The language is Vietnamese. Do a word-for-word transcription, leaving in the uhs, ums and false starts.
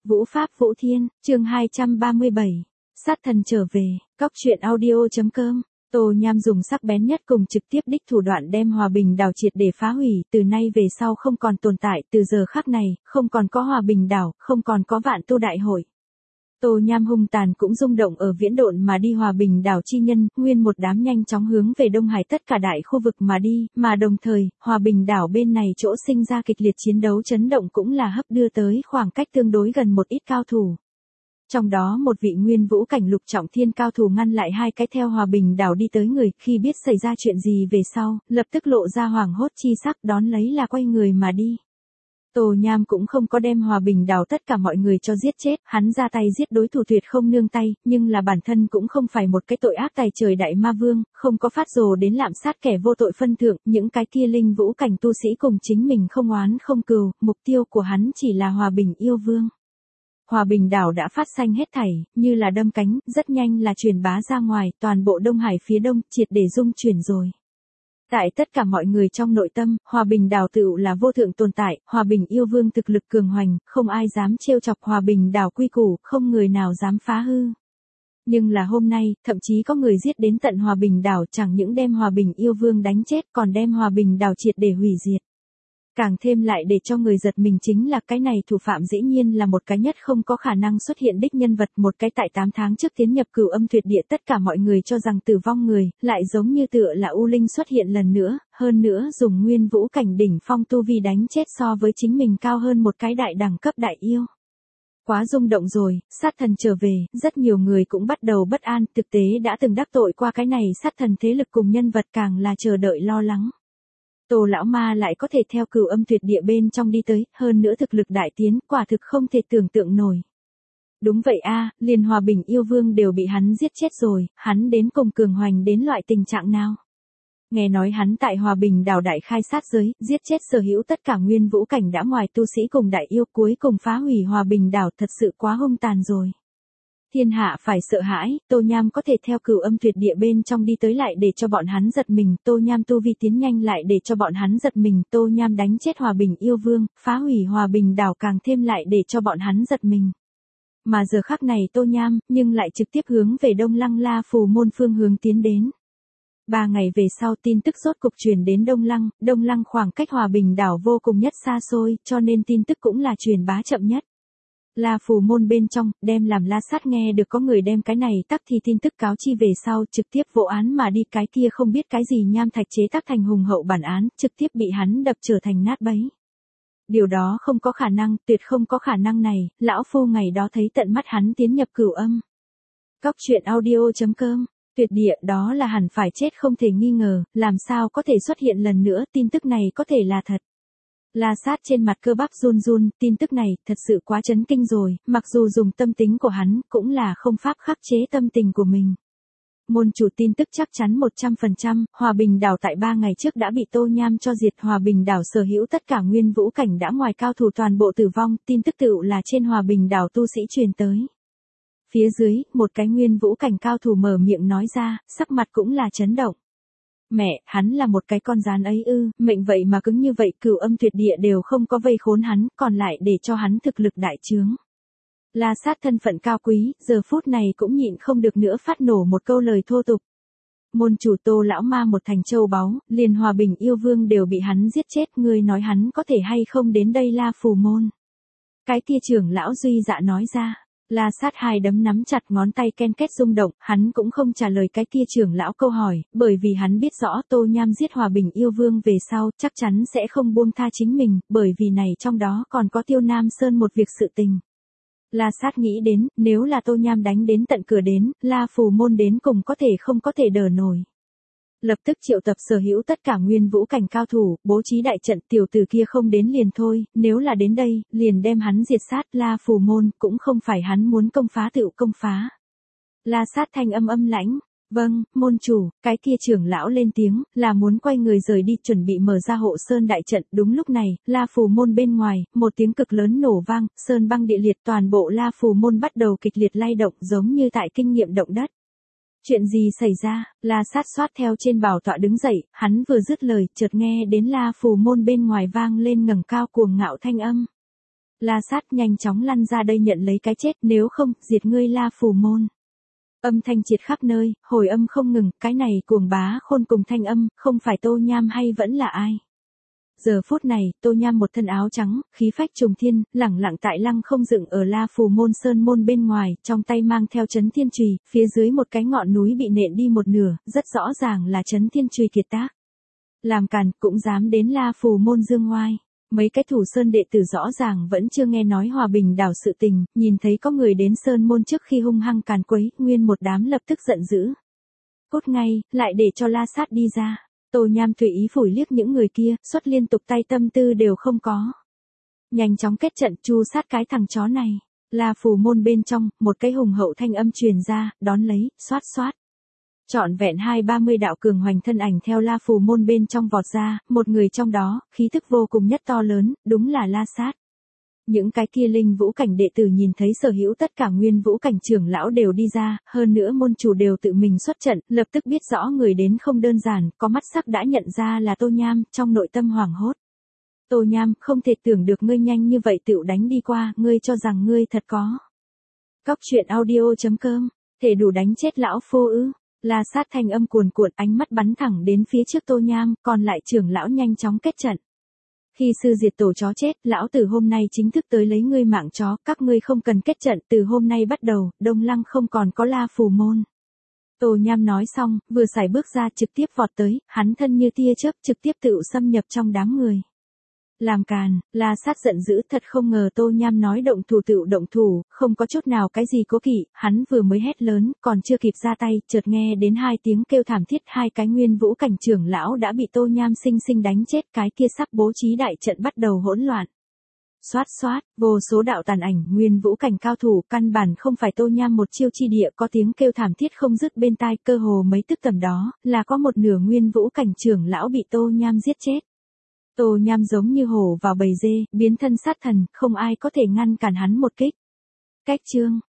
Vũ Pháp Vũ Thiên, chương hai trăm ba mươi bảy. Sát thần trở về, cóc truyện audio.com. Tô Nham dùng sắc bén nhất cùng trực tiếp đích thủ đoạn đem Hòa Bình đảo triệt để phá hủy, từ nay về sau không còn tồn tại, từ giờ khắc này, không còn có Hòa Bình đảo, không còn có Vạn Tu đại hội. Tô Nham hung tàn cũng rung động ở viễn độn mà đi Hòa Bình đảo chi nhân, nguyên một đám nhanh chóng hướng về Đông Hải tất cả đại khu vực mà đi, mà đồng thời, Hòa Bình đảo bên này chỗ sinh ra kịch liệt chiến đấu chấn động cũng là hấp đưa tới khoảng cách tương đối gần một ít cao thủ. Trong đó một vị nguyên vũ cảnh lục trọng thiên cao thủ ngăn lại hai cái theo Hòa Bình đảo đi tới người, khi biết xảy ra chuyện gì về sau, lập tức lộ ra hoảng hốt chi sắc, đón lấy là quay người mà đi. Tô Nham cũng không có đem Hòa Bình đảo tất cả mọi người cho giết chết, hắn ra tay giết đối thủ tuyệt không nương tay, nhưng là bản thân cũng không phải một cái tội ác tài trời đại ma vương, không có phát rồ đến lạm sát kẻ vô tội phân thượng, những cái kia linh vũ cảnh tu sĩ cùng chính mình không oán không cừu, mục tiêu của hắn chỉ là Hòa Bình yêu vương. Hòa Bình đảo đã phát xanh hết thảy, như là đâm cánh, rất nhanh là truyền bá ra ngoài, toàn bộ Đông Hải phía đông, triệt để dung chuyển rồi. Tại tất cả mọi người trong nội tâm, Hòa Bình đảo tựu là vô thượng tồn tại, Hòa Bình yêu vương thực lực cường hoành, không ai dám trêu chọc Hòa Bình đảo quy củ, không người nào dám phá hư. Nhưng là hôm nay, thậm chí có người giết đến tận Hòa Bình đảo, chẳng những đem Hòa Bình yêu vương đánh chết, còn đem Hòa Bình đảo triệt để hủy diệt. Càng thêm lại để cho người giật mình chính là cái này thủ phạm dĩ nhiên là một cái nhất không có khả năng xuất hiện đích nhân vật, một cái tại tám tháng trước tiến nhập Cửu Âm Tuyệt Địa tất cả mọi người cho rằng tử vong người, lại giống như tựa là U Linh xuất hiện lần nữa, hơn nữa dùng nguyên vũ cảnh đỉnh phong tu vi đánh chết so với chính mình cao hơn một cái đại đẳng cấp đại yêu. Quá rung động rồi, sát thần trở về, rất nhiều người cũng bắt đầu bất an, thực tế đã từng đắc tội qua cái này sát thần thế lực cùng nhân vật càng là chờ đợi lo lắng. Tô lão ma lại có thể theo Cửu Âm Tuyệt Địa bên trong đi tới, hơn nữa thực lực đại tiến, quả thực không thể tưởng tượng nổi. Đúng vậy a, liền Hòa Bình yêu vương đều bị hắn giết chết rồi, hắn đến cùng cường hoành đến loại tình trạng nào? Nghe nói hắn tại Hòa Bình đảo đại khai sát giới, giết chết sở hữu tất cả nguyên vũ cảnh đã ngoài tu sĩ cùng đại yêu, cuối cùng phá hủy Hòa Bình đảo, thật sự quá hung tàn rồi. Thiên hạ phải sợ hãi, Tô Nham có thể theo Cửu Âm Tuyệt Địa bên trong đi tới lại để cho bọn hắn giật mình, Tô Nham tu vi tiến nhanh lại để cho bọn hắn giật mình, Tô Nham đánh chết Hòa Bình yêu vương, phá hủy Hòa Bình đảo càng thêm lại để cho bọn hắn giật mình. Mà giờ khắc này Tô Nham, nhưng lại trực tiếp hướng về Đông Lăng La Phù môn phương hướng tiến đến. Ba ngày về sau tin tức rốt cục truyền đến Đông Lăng, Đông Lăng khoảng cách Hòa Bình đảo vô cùng nhất xa xôi, cho nên tin tức cũng là truyền bá chậm nhất. La Phù môn bên trong, đem làm La Sát nghe được có người đem cái này tắc thì tin tức cáo chi về sau, trực tiếp vô án mà đi, cái kia không biết cái gì nham thạch chế tác thành hùng hậu bản án, trực tiếp bị hắn đập trở thành nát bấy. Điều đó không có khả năng, tuyệt không có khả năng này, lão phu ngày đó thấy tận mắt hắn tiến nhập Cửu Âm. Cóc truyện audio.com. Tuyệt địa đó là hẳn phải chết không thể nghi ngờ, làm sao có thể xuất hiện lần nữa, tin tức này có thể là thật. La Sát trên mặt cơ bắp run run, tin tức này thật sự quá chấn kinh rồi, mặc dù dùng tâm tính của hắn, cũng là không pháp khắc chế tâm tình của mình. Môn chủ tin tức chắc chắn một trăm phần trăm, Hòa Bình đảo tại ba ngày trước đã bị Tô Nham cho diệt, Hòa Bình đảo sở hữu tất cả nguyên vũ cảnh đã ngoài cao thủ toàn bộ tử vong, tin tức tựu là trên Hòa Bình đảo tu sĩ truyền tới. Phía dưới, một cái nguyên vũ cảnh cao thủ mở miệng nói ra, sắc mặt cũng là chấn động. Mẹ, hắn là một cái con rán ấy ư, mệnh vậy mà cứng như vậy, Cửu Âm Tuyệt Địa đều không có vây khốn hắn, còn lại để cho hắn thực lực đại trướng. La Sát thân phận cao quý, giờ phút này cũng nhịn không được nữa phát nổ một câu lời thô tục. Môn chủ Tô lão ma một thành châu báu, liền Hòa Bình yêu vương đều bị hắn giết chết, ngươi nói hắn có thể hay không đến đây La Phù môn. Cái kia trưởng lão Duy Dạ nói ra. La Sát hai đấm nắm chặt, ngón tay ken két rung động, hắn cũng không trả lời cái kia trưởng lão câu hỏi, bởi vì hắn biết rõ Tô Nham giết Hòa Bình yêu vương về sau, chắc chắn sẽ không buông tha chính mình, bởi vì này trong đó còn có Tiêu Nam Sơn một việc sự tình. La Sát nghĩ đến, nếu là Tô Nham đánh đến tận cửa đến, La Phù môn đến cùng có thể không có thể đỡ nổi. Lập tức triệu tập sở hữu tất cả nguyên vũ cảnh cao thủ, bố trí đại trận, tiểu tử kia không đến liền thôi, nếu là đến đây, liền đem hắn diệt sát, La Phù môn, cũng không phải hắn muốn công phá tựu công phá. La Sát thanh âm âm lãnh, vâng, môn chủ, cái kia trưởng lão lên tiếng, là muốn quay người rời đi, chuẩn bị mở ra hộ sơn đại trận, đúng lúc này, La Phù môn bên ngoài, một tiếng cực lớn nổ vang, sơn băng địa liệt, toàn bộ La Phù môn bắt đầu kịch liệt lay động, giống như tại kinh nghiệm động đất. Chuyện gì xảy ra? La Sát xoát theo trên bảo tọa đứng dậy, hắn vừa dứt lời, chợt nghe đến La Phù môn bên ngoài vang lên ngẩng cao cuồng ngạo thanh âm. La Sát nhanh chóng lăn ra đây nhận lấy cái chết, nếu không, diệt ngươi La Phù Môn. Âm thanh triệt khắp nơi, hồi âm không ngừng, cái này cuồng bá khôn cùng thanh âm, không phải Tô Nham hay vẫn là ai. Giờ phút này, Tô Nham một thân áo trắng, khí phách trùng thiên, lẳng lặng tại lăng không dựng ở La Phù Môn sơn môn bên ngoài, trong tay mang theo chấn thiên chùy, phía dưới một cái ngọn núi bị nện đi một nửa, rất rõ ràng là chấn thiên chùy kiệt tác. Làm càn, cũng dám đến La Phù Môn dương ngoai. Mấy cái thủ sơn đệ tử rõ ràng vẫn chưa nghe nói hòa bình đảo sự tình, nhìn thấy có người đến sơn môn trước khi hung hăng càn quấy, nguyên một đám lập tức giận dữ. Cốt ngay, lại để cho La Sát đi ra. Tô Nham tùy ý phủi liếc những người kia, xuất liên tục tay tâm tư đều không có. Nhanh chóng kết trận chu sát cái thằng chó này. La Phù Môn bên trong, một cái hùng hậu thanh âm truyền ra, đón lấy, xoát xoát. Trọn vẹn hai ba mươi đạo cường hoành thân ảnh theo La Phù Môn bên trong vọt ra, một người trong đó, khí thức vô cùng nhất to lớn, đúng là La Sát. Những cái kia linh vũ cảnh đệ tử nhìn thấy sở hữu tất cả nguyên vũ cảnh trưởng lão đều đi ra, hơn nữa môn chủ đều tự mình xuất trận, lập tức biết rõ người đến không đơn giản, có mắt sắc đã nhận ra là Tô Nham, trong nội tâm hoảng hốt. Tô Nham, không thể tưởng được ngươi nhanh như vậy tựu đánh đi qua, ngươi cho rằng ngươi thật có. Cóc truyện audio chấm com, thể đủ đánh chết lão phô ư. La Sát thanh âm cuồn cuộn, ánh mắt bắn thẳng đến phía trước Tô Nham, còn lại trưởng lão nhanh chóng kết trận. Khi sư diệt tổ chó chết, lão tử hôm nay chính thức tới lấy ngươi mạng chó, các ngươi không cần kết trận, từ hôm nay bắt đầu, Đông Lăng không còn có La Phù Môn. Tô Nham nói xong, vừa sải bước ra trực tiếp vọt tới, hắn thân như tia chớp trực tiếp tự xâm nhập trong đám người. Làm càn, La Sát giận dữ, thật không ngờ Tô Nham nói động thủ tựu động thủ, không có chút nào cái gì cố kỵ, hắn vừa mới hét lớn, còn chưa kịp ra tay, chợt nghe đến hai tiếng kêu thảm thiết, hai cái nguyên vũ cảnh trưởng lão đã bị Tô Nham sinh sinh đánh chết, cái kia sắp bố trí đại trận bắt đầu hỗn loạn. Xoát xoát, vô số đạo tàn ảnh, nguyên vũ cảnh cao thủ, căn bản không phải Tô Nham một chiêu chi địa, có tiếng kêu thảm thiết không dứt bên tai, cơ hồ mấy tức tầm đó, là có một nửa nguyên vũ cảnh trưởng lão bị Tô Nham giết chết. Tô Nham giống như hổ vào bầy dê, biến thân sát thần, không ai có thể ngăn cản hắn một kích. Cách chương